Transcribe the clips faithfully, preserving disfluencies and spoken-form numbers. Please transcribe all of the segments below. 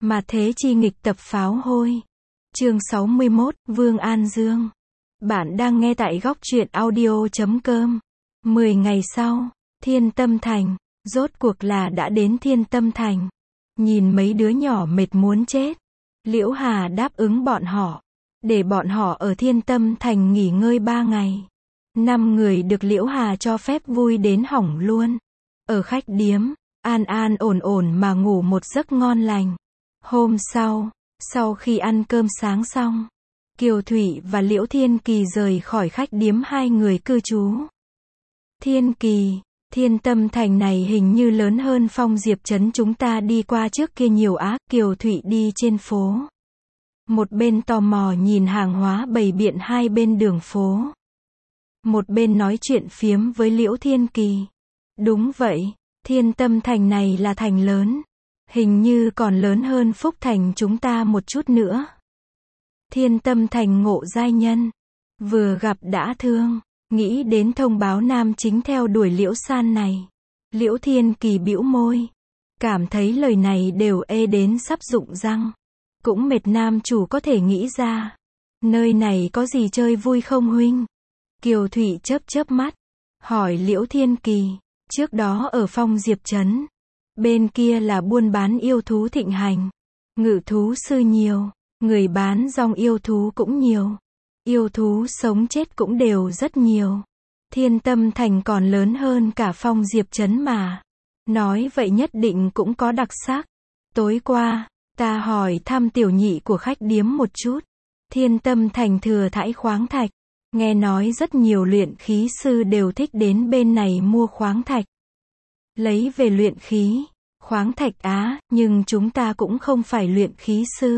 Mà thế chi nghịch tập pháo hôi. Chương sáu mươi mốt, Vương An Dương. Bạn đang nghe tại góc truyện audio chấm com. Mười ngày sau, Thiên Tâm Thành. Rốt cuộc là đã đến Thiên Tâm Thành. Nhìn mấy đứa nhỏ mệt muốn chết. Liễu Hà đáp ứng bọn họ. Để bọn họ ở Thiên Tâm Thành nghỉ ngơi ba ngày. Năm người được Liễu Hà cho phép vui đến hỏng luôn. Ở khách điếm, an an ổn ổn mà ngủ một giấc ngon lành. Hôm sau, sau khi ăn cơm sáng xong, Kiều Thụy và Liễu Thiên Kỳ rời khỏi khách điếm hai người cư trú. Thiên Kỳ, Thiên Tâm Thành này hình như lớn hơn Phong Diệp trấn chúng ta đi qua trước kia nhiều á. Kiều Thụy đi trên phố. Một bên tò mò nhìn hàng hóa bày biện hai bên đường phố. Một bên nói chuyện phiếm với Liễu Thiên Kỳ. Đúng vậy, Thiên Tâm Thành này là thành lớn. Hình như còn lớn hơn Phúc Thành chúng ta một chút nữa. Thiên Tâm Thành ngộ giai nhân. Vừa gặp đã thương. Nghĩ đến thông báo nam chính theo đuổi Liễu San này. Liễu Thiên Kỳ bĩu môi. Cảm thấy lời này đều ê đến sắp rụng răng. Cũng mệt nam chủ có thể nghĩ ra. Nơi này có gì chơi vui không huynh? Kiều Thụy chớp chớp mắt. Hỏi Liễu Thiên Kỳ. Trước đó ở Phong Diệp trấn. Bên kia là buôn bán yêu thú thịnh hành. Ngự thú sư nhiều. Người bán dòng yêu thú cũng nhiều. Yêu thú sống chết cũng đều rất nhiều. Thiên Tâm Thành còn lớn hơn cả Phong Diệp trấn mà. Nói vậy nhất định cũng có đặc sắc. Tối qua, ta hỏi thăm tiểu nhị của khách điếm một chút. Thiên Tâm Thành thừa thãi khoáng thạch. Nghe nói rất nhiều luyện khí sư đều thích đến bên này mua khoáng thạch. Lấy về luyện khí, khoáng thạch á, nhưng chúng ta cũng không phải luyện khí sư.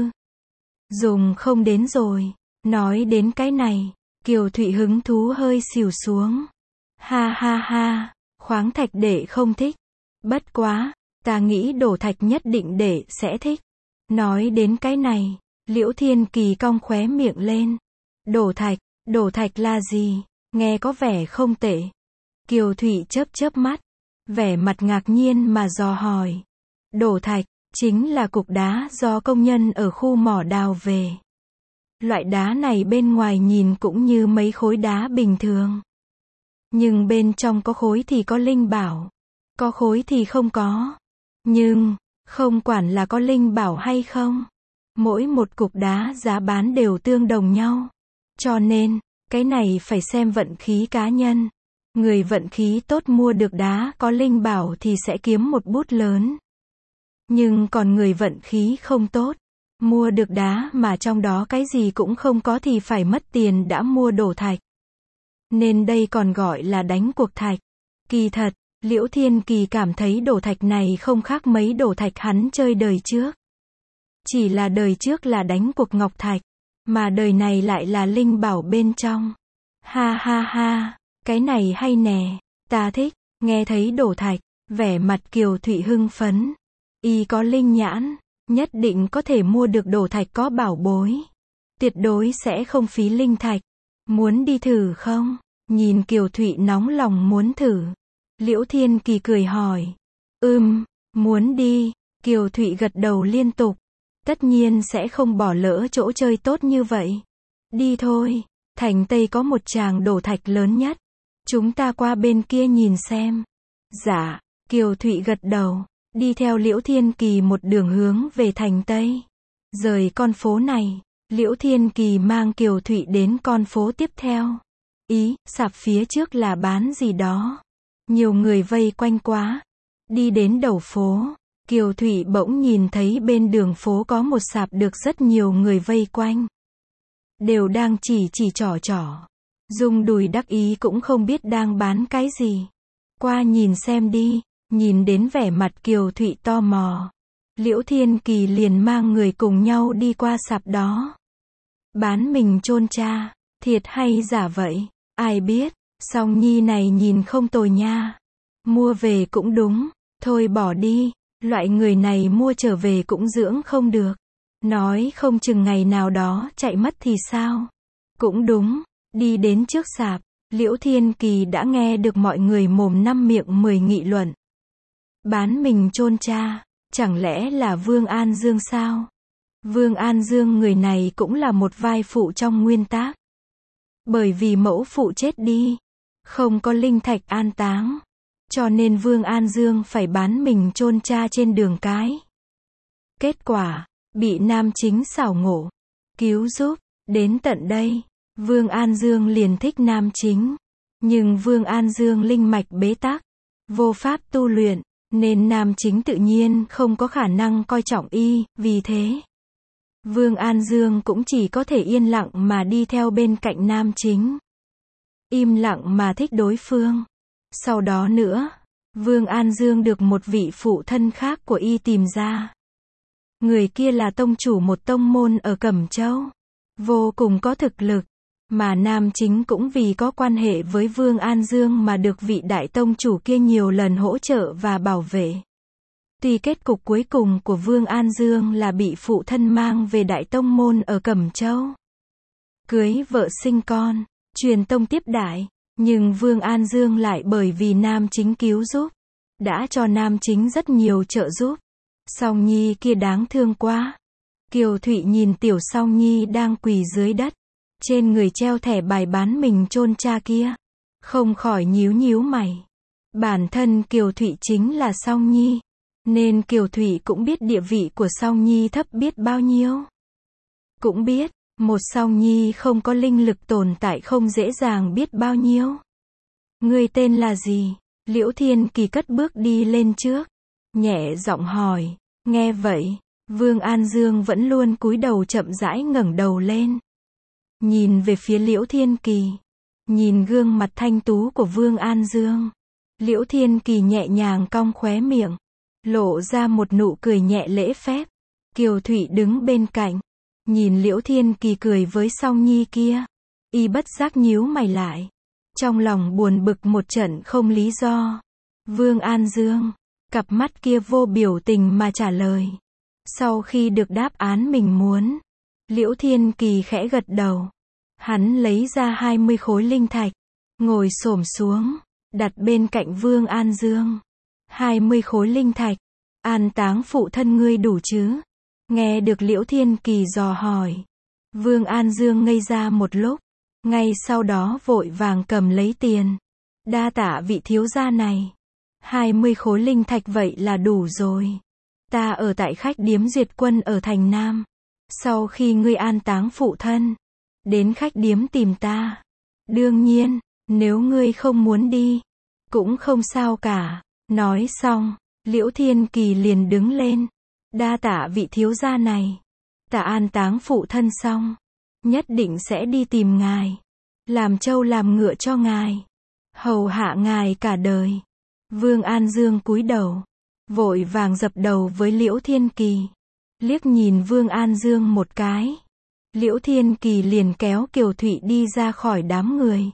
Dùng không đến rồi. Nói đến cái này, Kiều Thụy hứng thú hơi xỉu xuống. Ha ha ha, khoáng thạch đệ không thích. Bất quá, ta nghĩ đổ thạch nhất định đệ sẽ thích. Nói đến cái này, Liễu Thiên Kỳ cong khóe miệng lên. Đổ thạch, đổ thạch là gì? Nghe có vẻ không tệ. Kiều Thụy chớp chớp mắt. Vẻ mặt ngạc nhiên mà dò hỏi. Đổ thạch, chính là cục đá do công nhân ở khu mỏ đào về. Loại đá này bên ngoài nhìn cũng như mấy khối đá bình thường. Nhưng bên trong có khối thì có linh bảo. Có khối thì không có. Nhưng, không quản là có linh bảo hay không. Mỗi một cục đá giá bán đều tương đồng nhau. Cho nên, cái này phải xem vận khí cá nhân. Người vận khí tốt mua được đá có linh bảo thì sẽ kiếm một bút lớn. Nhưng còn người vận khí không tốt, mua được đá mà trong đó cái gì cũng không có thì phải mất tiền đã mua đổ thạch. Nên đây còn gọi là đánh cuộc thạch. Kỳ thật, Liễu Thiên Kỳ cảm thấy đổ thạch này không khác mấy đổ thạch hắn chơi đời trước. Chỉ là đời trước là đánh cuộc ngọc thạch, mà đời này lại là linh bảo bên trong. Ha ha ha. Cái này hay nè, ta thích. Nghe thấy đổ thạch, vẻ mặt Kiều Thụy hưng phấn. Y có linh nhãn, nhất định có thể mua được đổ thạch có bảo bối. Tuyệt đối sẽ không phí linh thạch. Muốn đi thử không? Nhìn Kiều Thụy nóng lòng muốn thử. Liễu Thiên Kỳ cười hỏi. Ừm, muốn đi. Kiều Thụy gật đầu liên tục. Tất nhiên sẽ không bỏ lỡ chỗ chơi tốt như vậy. Đi thôi, thành Tây có một tràng đổ thạch lớn nhất. Chúng ta qua bên kia nhìn xem. Dạ, Kiều Thụy gật đầu, đi theo Liễu Thiên Kỳ một đường hướng về thành Tây. Rời con phố này, Liễu Thiên Kỳ mang Kiều Thụy đến con phố tiếp theo. Ý, sạp phía trước là bán gì đó. Nhiều người vây quanh quá. Đi đến đầu phố, Kiều Thụy bỗng nhìn thấy bên đường phố có một sạp được rất nhiều người vây quanh. Đều đang chỉ chỉ trỏ trỏ. Dung đùi đắc ý cũng không biết đang bán cái gì. Qua nhìn xem đi. Nhìn đến vẻ mặt Kiều Thụy tò mò, Liễu Thiên Kỳ liền mang người cùng nhau đi qua sạp đó. Bán mình chôn cha, thiệt hay giả vậy? Ai biết, song nhi này nhìn không tồi nha. Mua về cũng đúng, thôi bỏ đi. Loại người này mua trở về cũng dưỡng không được. Nói không chừng ngày nào đó chạy mất thì sao? Cũng đúng. Đi đến trước sạp, Liễu Thiên Kỳ đã nghe được mọi người mồm năm miệng mười nghị luận. Bán mình chôn cha, Chẳng lẽ là Vương An Dương sao? Vương An Dương người này cũng là một vai phụ trong nguyên tác. Bởi vì mẫu phụ chết đi, không có linh thạch an táng, cho nên Vương An Dương phải bán mình chôn cha trên đường cái. Kết quả, bị nam chính xảo ngộ, cứu giúp. Đến tận đây, Vương An Dương liền thích nam chính. Nhưng Vương An Dương linh mạch bế tắc, vô pháp tu luyện, nên nam chính tự nhiên không có khả năng coi trọng y, vì thế Vương An Dương cũng chỉ có thể yên lặng mà đi theo bên cạnh nam chính. Im lặng mà thích đối phương. Sau đó nữa, Vương An Dương được một vị phụ thân khác của y tìm ra. Người kia là tông chủ một tông môn ở Cẩm Châu, vô cùng có thực lực, mà nam chính cũng vì có quan hệ với Vương An Dương mà được vị đại tông chủ kia nhiều lần hỗ trợ và bảo vệ. Tuy kết cục cuối cùng của Vương An Dương là bị phụ thân mang về đại tông môn ở Cẩm Châu, cưới vợ sinh con, truyền tông tiếp đại, nhưng Vương An Dương lại bởi vì nam chính cứu giúp, đã cho nam chính rất nhiều trợ giúp. Song Nhi kia đáng thương quá. Kiều Thụy nhìn tiểu Song Nhi đang quỳ dưới đất, trên người treo thẻ bài bán mình chôn cha kia, không khỏi nhíu nhíu mày. Bản thân Kiều Thụy chính là Song Nhi, nên Kiều Thụy cũng biết địa vị của Song Nhi thấp biết bao nhiêu. Cũng biết, một Song Nhi không có linh lực tồn tại không dễ dàng biết bao nhiêu. Ngươi tên là gì? Liễu Thiên Kỳ cất bước đi lên trước, nhẹ giọng hỏi. Nghe vậy, Vương An Dương vẫn luôn cúi đầu chậm rãi ngẩng đầu lên, nhìn về phía Liễu Thiên Kỳ, nhìn gương mặt thanh tú của Vương An Dương. Liễu Thiên Kỳ nhẹ nhàng cong khóe miệng, lộ ra một nụ cười nhẹ lễ phép. Kiều Thụy đứng bên cạnh, nhìn Liễu Thiên Kỳ cười với Song Nhi kia, y bất giác nhíu mày lại, trong lòng buồn bực một trận không lý do. Vương An Dương, cặp mắt kia vô biểu tình mà trả lời. Sau khi được đáp án mình muốn, Liễu Thiên Kỳ khẽ gật đầu. Hắn lấy ra hai mươi khối linh thạch, ngồi xổm xuống, đặt bên cạnh Vương An Dương. hai mươi khối linh thạch, an táng phụ thân ngươi đủ chứ? Nghe được Liễu Thiên Kỳ dò hỏi, Vương An Dương ngây ra một lúc, ngay sau đó vội vàng cầm lấy tiền. Đa tạ vị thiếu gia này. hai mươi khối linh thạch vậy là đủ rồi. Ta ở tại khách điếm Duyệt Quân ở thành Nam. Sau khi ngươi an táng phụ thân, đến khách điếm tìm ta. Đương nhiên, nếu ngươi không muốn đi, cũng không sao cả. Nói xong, Liễu Thiên Kỳ liền đứng lên. Đa tạ vị thiếu gia này. Ta an táng phụ thân xong, nhất định sẽ đi tìm ngài, làm trâu làm ngựa cho ngài, hầu hạ ngài cả đời. Vương An Dương cúi đầu, vội vàng dập đầu với Liễu Thiên Kỳ, liếc nhìn Vương An Dương một cái. Liễu Thiên Kỳ liền kéo Kiều Thụy đi ra khỏi đám người,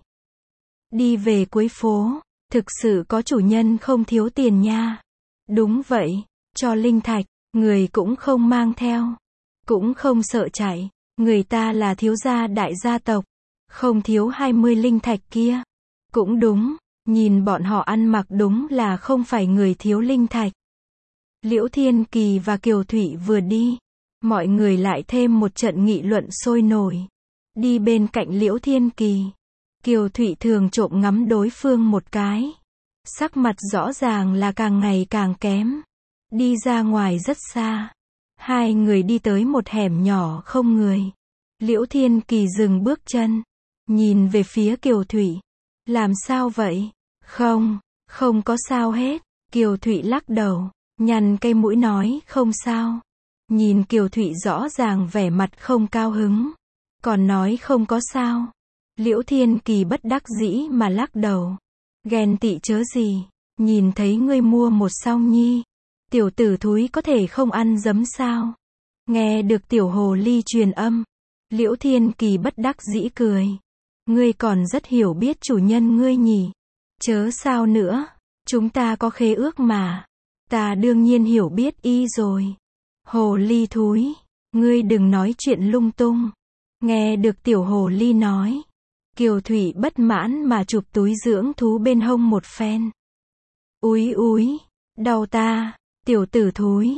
đi về cuối phố. Thực sự có chủ nhân không thiếu tiền nha. Đúng vậy, cho linh thạch, người cũng không mang theo, cũng không sợ chạy. Người ta là thiếu gia đại gia tộc, không thiếu hai mươi linh thạch kia. Cũng đúng, nhìn bọn họ ăn mặc đúng là không phải người thiếu linh thạch. Liễu Thiên Kỳ và Kiều Thụy vừa đi, mọi người lại thêm một trận nghị luận sôi nổi. Đi bên cạnh Liễu Thiên Kỳ, Kiều Thụy thường trộm ngắm đối phương một cái. Sắc mặt rõ ràng là càng ngày càng kém. Đi ra ngoài rất xa, hai người đi tới một hẻm nhỏ không người. Liễu Thiên Kỳ dừng bước chân, nhìn về phía Kiều Thụy. Làm sao vậy? Không, không có sao hết. Kiều Thụy lắc đầu, nhăn cây mũi nói không sao. Nhìn Kiều Thụy rõ ràng vẻ mặt không cao hứng, còn nói không có sao. Liễu Thiên Kỳ bất đắc dĩ mà lắc đầu. Ghen tị chớ gì, nhìn thấy ngươi mua một Song Nhi, tiểu tử thúi có thể không ăn dấm sao? Nghe được tiểu hồ ly truyền âm, Liễu Thiên Kỳ bất đắc dĩ cười. Ngươi còn rất hiểu biết chủ nhân ngươi nhỉ? Chớ sao nữa, chúng ta có khế ước mà. Ta đương nhiên hiểu biết y rồi. Hồ ly thúi, ngươi đừng nói chuyện lung tung. Nghe được tiểu hồ ly nói, Kiều Thụy bất mãn mà chụp túi dưỡng thú bên hông một phen. Úi úi, đau ta, tiểu tử thúi,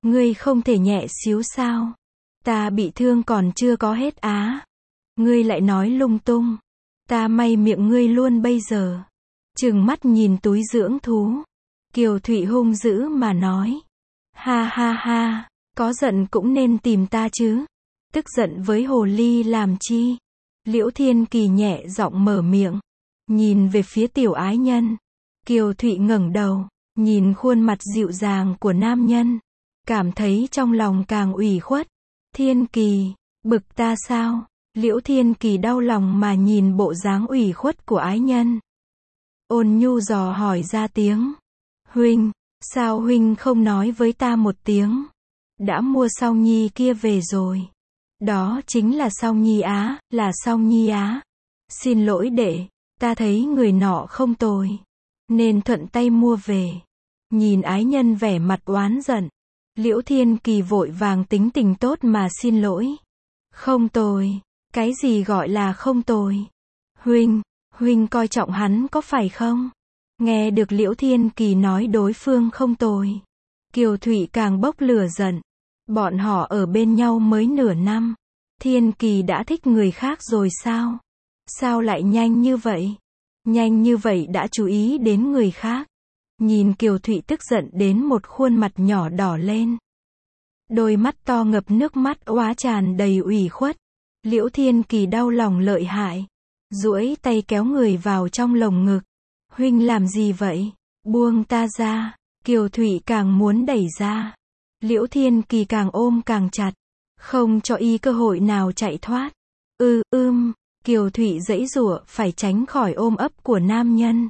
Ngươi không thể nhẹ xíu sao? Ta bị thương còn chưa có hết á. Ngươi lại nói lung tung. Ta may miệng ngươi luôn bây giờ. Trừng mắt nhìn túi dưỡng thú. Kiều Thụy hung dữ mà nói. Ha ha ha, có giận cũng nên tìm ta chứ. Tức giận với hồ ly làm chi? Liễu Thiên Kỳ nhẹ giọng mở miệng. Nhìn về phía tiểu ái nhân. Kiều Thụy ngẩng đầu. Nhìn khuôn mặt dịu dàng của nam nhân. Cảm thấy trong lòng càng ủy khuất. Thiên Kỳ, bực ta sao? Liễu Thiên Kỳ đau lòng mà nhìn bộ dáng ủy khuất của ái nhân. Ôn nhu dò hỏi ra tiếng. Huynh, sao huynh không nói với ta một tiếng? Đã mua Song Nhi kia về rồi. Đó chính là Song Nhi á, là Song Nhi á. Xin lỗi đệ, ta thấy người nọ không tồi. Nên thuận tay mua về. Nhìn ái nhân vẻ mặt oán giận. Liễu Thiên Kỳ vội vàng tính tình tốt mà xin lỗi. Không tồi. Cái gì gọi là không tồi? Huynh, huynh coi trọng hắn có phải không? Nghe được Liễu Thiên Kỳ nói đối phương không tồi. Kiều Thụy càng bốc lửa giận. Bọn họ ở bên nhau mới nửa năm. Thiên Kỳ đã thích người khác rồi sao? Sao lại nhanh như vậy? Nhanh như vậy đã chú ý đến người khác. Nhìn Kiều Thụy tức giận đến một khuôn mặt nhỏ đỏ lên. Đôi mắt to ngập nước mắt oá tràn đầy ủy khuất. Liễu Thiên Kỳ đau lòng lợi hại. Duỗi tay kéo người vào trong lồng ngực. Huynh làm gì vậy? Buông ta ra. Kiều Thụy càng muốn đẩy ra. Liễu Thiên Kỳ càng ôm càng chặt. Không cho y cơ hội nào chạy thoát. Ư, ưm. Kiều Thụy giãy giụa phải tránh khỏi ôm ấp của nam nhân.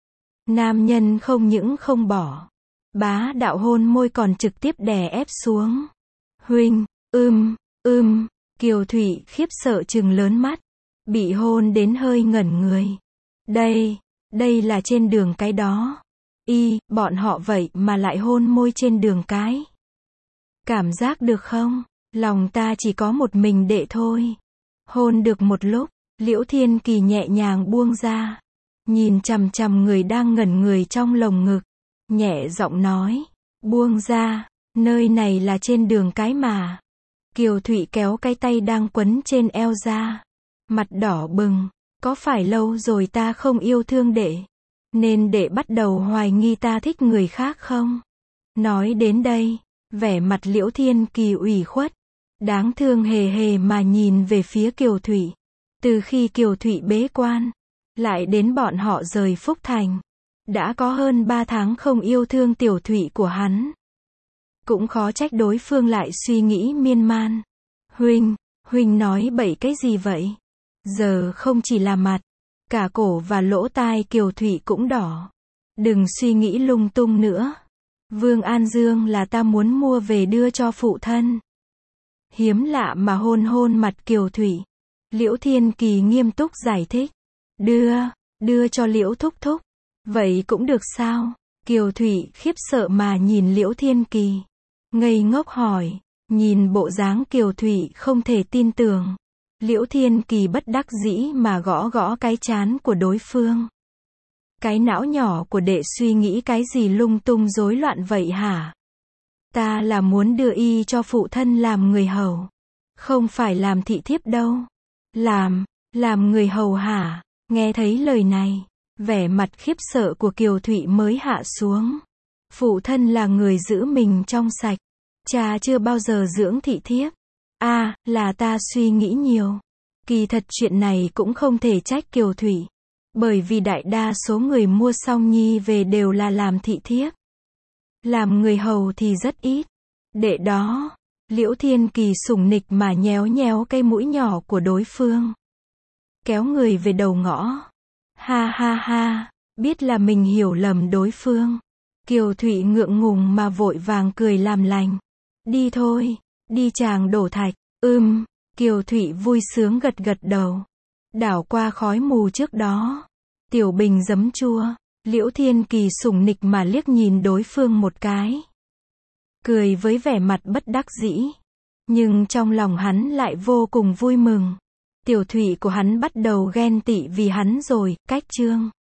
Nam nhân không những không bỏ. Bá đạo hôn môi còn trực tiếp đè ép xuống. Huynh, ưm, ưm. Kiều Thụy khiếp sợ trừng lớn mắt. Bị hôn đến hơi ngẩn người. Đây, đây là trên đường cái đó. Y, bọn họ vậy mà lại hôn môi trên đường cái. Cảm giác được không? Lòng ta chỉ có một mình đệ thôi. Hôn được một lúc, Liễu Thiên Kỳ nhẹ nhàng buông ra. Nhìn chằm chằm người đang ngẩn người trong lồng ngực. Nhẹ giọng nói. Buông ra, nơi này là trên đường cái mà. Kiều Thụy kéo cái tay đang quấn trên eo ra. Mặt đỏ bừng. Có phải lâu rồi ta không yêu thương đệ? Nên đệ bắt đầu hoài nghi ta thích người khác không? Nói đến đây, vẻ mặt Liễu Thiên Kỳ ủy khuất. Đáng thương hề hề mà nhìn về phía Kiều Thụy. Từ khi Kiều Thụy bế quan, lại đến bọn họ rời Phúc Thành. Đã có hơn ba tháng không yêu thương tiểu Thụy của hắn. Cũng khó trách đối phương lại suy nghĩ miên man. Huynh, huynh nói bậy cái gì vậy? Giờ không chỉ là mặt, cả cổ và lỗ tai Kiều Thụy cũng đỏ. Đừng suy nghĩ lung tung nữa. Vương An Dương là ta muốn mua về đưa cho phụ thân. Hiếm lạ mà hôn hôn mặt Kiều Thụy. Liễu Thiên Kỳ nghiêm túc giải thích. Đưa, đưa cho Liễu thúc thúc. Vậy cũng được sao? Kiều Thụy khiếp sợ mà nhìn Liễu Thiên Kỳ. Ngây ngốc hỏi. Nhìn bộ dáng Kiều Thụy không thể tin tưởng. Liễu Thiên Kỳ bất đắc dĩ mà gõ gõ cái trán của đối phương. Cái não nhỏ của đệ suy nghĩ cái gì lung tung rối loạn vậy hả? Ta là muốn đưa y cho phụ thân làm người hầu. Không phải làm thị thiếp đâu. Làm, làm người hầu hả? Nghe thấy lời này, vẻ mặt khiếp sợ của Kiều Thụy mới hạ xuống. Phụ thân là người giữ mình trong sạch. Cha chưa bao giờ dưỡng thị thiếp. À, là ta suy nghĩ nhiều. Kỳ thật chuyện này cũng không thể trách Kiều Thụy. Bởi vì đại đa số người mua Song Nhi về đều là làm thị thiếp. Làm người hầu thì rất ít. Đệ đó, Liễu Thiên Kỳ sủng nịch mà nhéo nhéo cái mũi nhỏ của đối phương. Kéo người về đầu ngõ. Ha ha ha, biết là mình hiểu lầm đối phương. Kiều Thụy ngượng ngùng mà vội vàng cười làm lành. Đi thôi, đi chàng đổ thạch. Ưm, Kiều Thụy vui sướng gật gật đầu. Đảo qua khói mù trước đó. Tiểu bình giấm chua. Liễu Thiên Kỳ sủng nịch mà liếc nhìn đối phương một cái. Cười với vẻ mặt bất đắc dĩ. Nhưng trong lòng hắn lại vô cùng vui mừng. Tiểu Thụy của hắn bắt đầu ghen tị vì hắn rồi, cách chương.